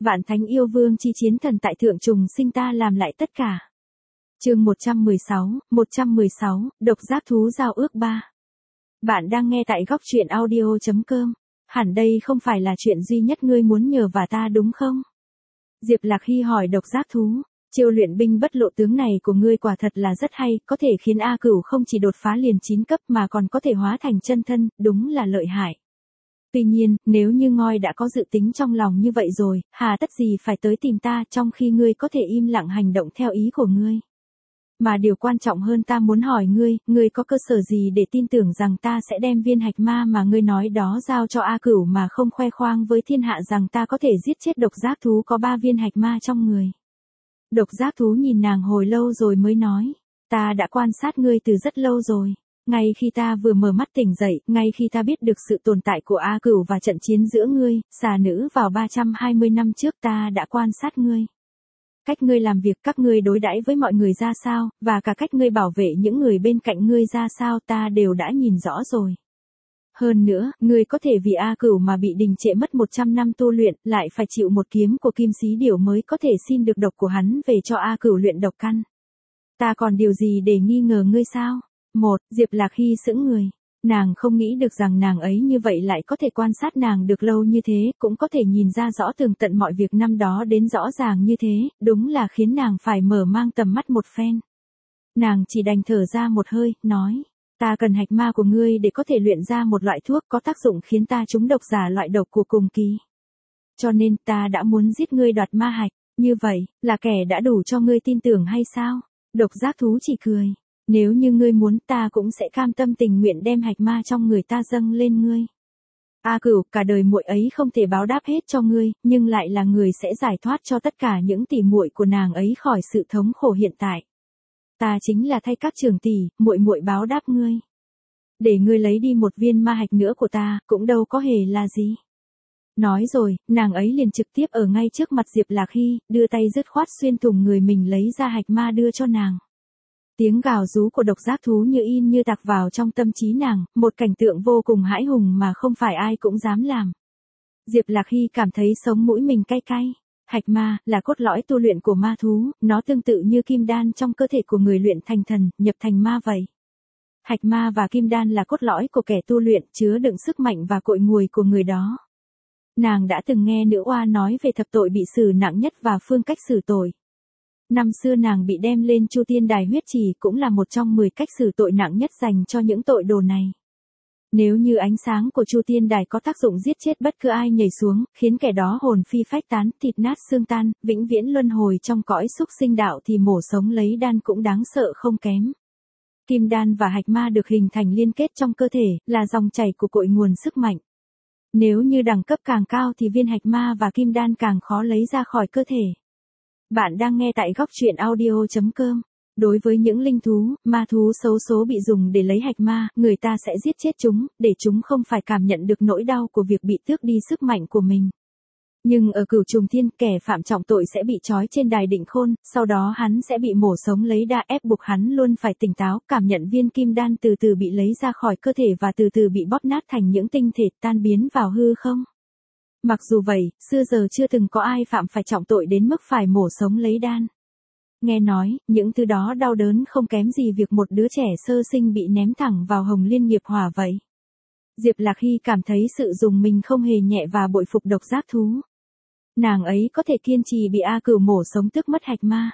Vạn thánh yêu vương chi chiến thần tại thượng trùng sinh ta làm lại tất cả. Chương 116, độc giác thú giao ước 3. Bạn đang nghe tại góc truyện audio.com. Hẳn đây không phải là chuyện duy nhất ngươi muốn nhờ và ta đúng không? Diệp Lạc Hy hỏi độc giác thú. Chiêu luyện binh bất lộ tướng này của ngươi quả thật là rất hay, có thể khiến A Cửu không chỉ đột phá liền 9 cấp mà còn có thể hóa thành chân thân, đúng là lợi hại. Tuy nhiên, nếu như Ngoi đã có dự tính trong lòng như vậy rồi, hà tất gì phải tới tìm ta trong khi ngươi có thể im lặng hành động theo ý của ngươi. Mà điều quan trọng hơn ta muốn hỏi ngươi có cơ sở gì để tin tưởng rằng ta sẽ đem viên hạch ma mà ngươi nói đó giao cho A Cửu mà không khoe khoang với thiên hạ rằng ta có thể giết chết độc giác thú có 3 viên hạch ma trong người. Độc giác thú nhìn nàng hồi lâu rồi mới nói, ta đã quan sát ngươi từ rất lâu rồi. Ngay khi ta vừa mở mắt tỉnh dậy, ngay khi ta biết được sự tồn tại của A Cửu và trận chiến giữa ngươi, xà nữ vào 320 năm trước ta đã quan sát ngươi. Cách ngươi làm việc, các ngươi đối đãi với mọi người ra sao, và cả cách ngươi bảo vệ những người bên cạnh ngươi ra sao ta đều đã nhìn rõ rồi. Hơn nữa, ngươi có thể vì A Cửu mà bị đình trệ mất 100 năm tu luyện, lại phải chịu một kiếm của Kim Xí Điểu mới có thể xin được độc của hắn về cho A Cửu luyện độc căn. Ta còn điều gì để nghi ngờ ngươi sao? Diệp Lạc Hy sững người. Nàng không nghĩ được rằng nàng ấy như vậy lại có thể quan sát nàng được lâu như thế, cũng có thể nhìn ra rõ tường tận mọi việc năm đó đến rõ ràng như thế, đúng là khiến nàng phải mở mang tầm mắt một phen. Nàng chỉ đành thở ra một hơi, nói, ta cần hạch ma của ngươi để có thể luyện ra một loại thuốc có tác dụng khiến ta trúng độc giả loại độc của cùng kỳ. Cho nên ta đã muốn giết ngươi đoạt ma hạch, như vậy, là kẻ đã đủ cho ngươi tin tưởng hay sao? Độc giác thú chỉ cười. Nếu như ngươi muốn ta cũng sẽ cam tâm tình nguyện đem hạch ma trong người ta dâng lên ngươi. A Cửu, cả đời muội ấy không thể báo đáp hết cho ngươi, nhưng lại là người sẽ giải thoát cho tất cả những tỷ muội của nàng ấy khỏi sự thống khổ hiện tại. Ta chính là thay các trưởng tỷ, muội báo đáp ngươi. Để ngươi lấy đi một viên ma hạch nữa của ta, cũng đâu có hề là gì. Nói rồi, nàng ấy liền trực tiếp ở ngay trước mặt Diệp Lạc Hy, đưa tay dứt khoát xuyên thủng người mình lấy ra hạch ma đưa cho nàng. Tiếng gào rú của độc giác thú như in như tạc vào trong tâm trí nàng, một cảnh tượng vô cùng hãi hùng mà không phải ai cũng dám làm. Diệp Lạc Hy cảm thấy sống mũi mình cay cay. Hạch ma là cốt lõi tu luyện của ma thú, nó tương tự như kim đan trong cơ thể của người luyện thành thần, nhập thành ma vậy. Hạch ma và kim đan là cốt lõi của kẻ tu luyện, chứa đựng sức mạnh và cội nguồn của người đó. Nàng đã từng nghe nữ oa nói về thập tội bị xử nặng nhất và phương cách xử tội. Năm xưa nàng bị đem lên Chu Tiên Đài huyết trì cũng là một trong 10 cách xử tội nặng nhất dành cho những tội đồ này. Nếu như ánh sáng của Chu Tiên Đài có tác dụng giết chết bất cứ ai nhảy xuống, khiến kẻ đó hồn phi phách tán, thịt nát xương tan, vĩnh viễn luân hồi trong cõi súc sinh đạo thì mổ sống lấy đan cũng đáng sợ không kém. Kim đan và hạch ma được hình thành liên kết trong cơ thể, là dòng chảy của cội nguồn sức mạnh. Nếu như đẳng cấp càng cao thì viên hạch ma và kim đan càng khó lấy ra khỏi cơ thể. Bạn đang nghe tại góc truyện audio.com. Đối với những linh thú, ma thú xấu số bị dùng để lấy hạch ma, người ta sẽ giết chết chúng, để chúng không phải cảm nhận được nỗi đau của việc bị tước đi sức mạnh của mình. Nhưng ở Cửu Trùng Thiên, kẻ phạm trọng tội sẽ bị trói trên đài định khôn, sau đó hắn sẽ bị mổ sống lấy đa ép buộc hắn luôn phải tỉnh táo, cảm nhận viên kim đan từ từ bị lấy ra khỏi cơ thể và từ từ bị bóp nát thành những tinh thể tan biến vào hư không. Mặc dù vậy, xưa giờ chưa từng có ai phạm phải trọng tội đến mức phải mổ sống lấy đan. Nghe nói, những thứ đó đau đớn không kém gì việc một đứa trẻ sơ sinh bị ném thẳng vào hồng liên nghiệp hỏa vậy. Diệp Lạc Hy cảm thấy sự dùng mình không hề nhẹ và bội phục độc giác thú. Nàng ấy có thể kiên trì bị A Cửu mổ sống tức mất hạch ma.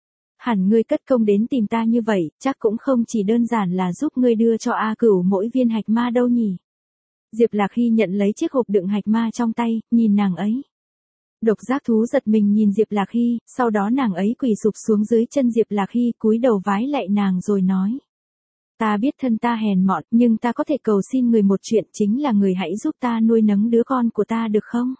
Hẳn ngươi cất công đến tìm ta như vậy, chắc cũng không chỉ đơn giản là giúp ngươi đưa cho A Cửu mỗi viên hạch ma đâu nhỉ. Diệp Lạc Hy nhận lấy chiếc hộp đựng hạch ma trong tay, nhìn nàng ấy. Độc giác thú giật mình nhìn Diệp Lạc Hy, sau đó nàng ấy quỳ sụp xuống dưới chân Diệp Lạc Hy, cúi đầu vái lạy nàng rồi nói. Ta biết thân ta hèn mọn, nhưng ta có thể cầu xin người một chuyện, chính là người hãy giúp ta nuôi nấng đứa con của ta được không?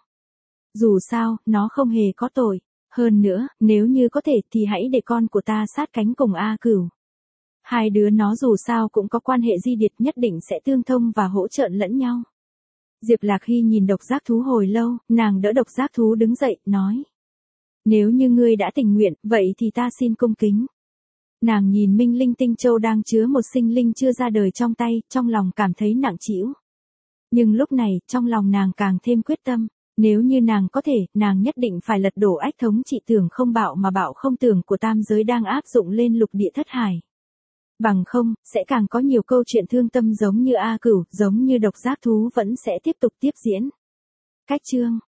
Dù sao, nó không hề có tội. Hơn nữa, nếu như có thể thì hãy để con của ta sát cánh cùng A Cửu. Hai đứa nó dù sao cũng có quan hệ di điệt, nhất định sẽ tương thông và hỗ trợ lẫn nhau. Diệp Lạc Hy nhìn độc giác thú hồi lâu, nàng đỡ độc giác thú đứng dậy, nói. Nếu như ngươi đã tình nguyện, vậy thì ta xin cung kính. Nàng nhìn Minh Linh Tinh Châu đang chứa một sinh linh chưa ra đời trong tay, trong lòng cảm thấy nặng trĩu. Nhưng lúc này, trong lòng nàng càng thêm quyết tâm. Nếu như nàng có thể, nàng nhất định phải lật đổ ách thống trị tưởng không bạo mà bạo không tưởng của tam giới đang áp dụng lên lục địa thất hải. Bằng không, sẽ càng có nhiều câu chuyện thương tâm giống như A Cửu, giống như độc giác thú vẫn sẽ tiếp tục tiếp diễn. Cách chương